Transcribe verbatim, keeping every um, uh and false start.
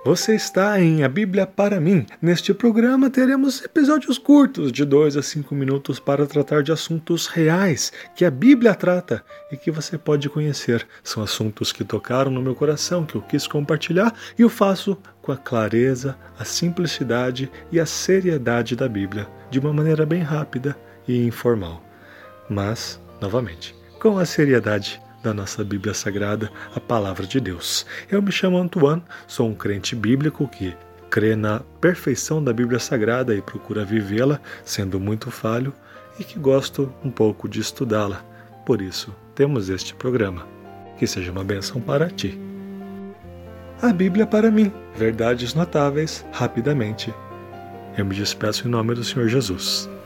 Você está em A Bíblia para mim. Neste programa teremos episódios curtos de dois a cinco minutos para tratar de assuntos reais que a Bíblia trata e que você pode conhecer. São assuntos que tocaram no meu coração, que eu quis compartilhar e eu faço com a clareza, a simplicidade e a seriedade da Bíblia, de uma maneira bem rápida e informal. Mas, novamente, com a seriedade da nossa Bíblia Sagrada, a Palavra de Deus. Eu me chamo Antoine, sou um crente bíblico que crê na perfeição da Bíblia Sagrada e procura vivê-la, sendo muito falho, e que gosto um pouco de estudá-la. Por isso, temos este programa. Que seja uma bênção para ti. A Bíblia para mim, verdades notáveis, rapidamente. Eu me despeço em nome do Senhor Jesus.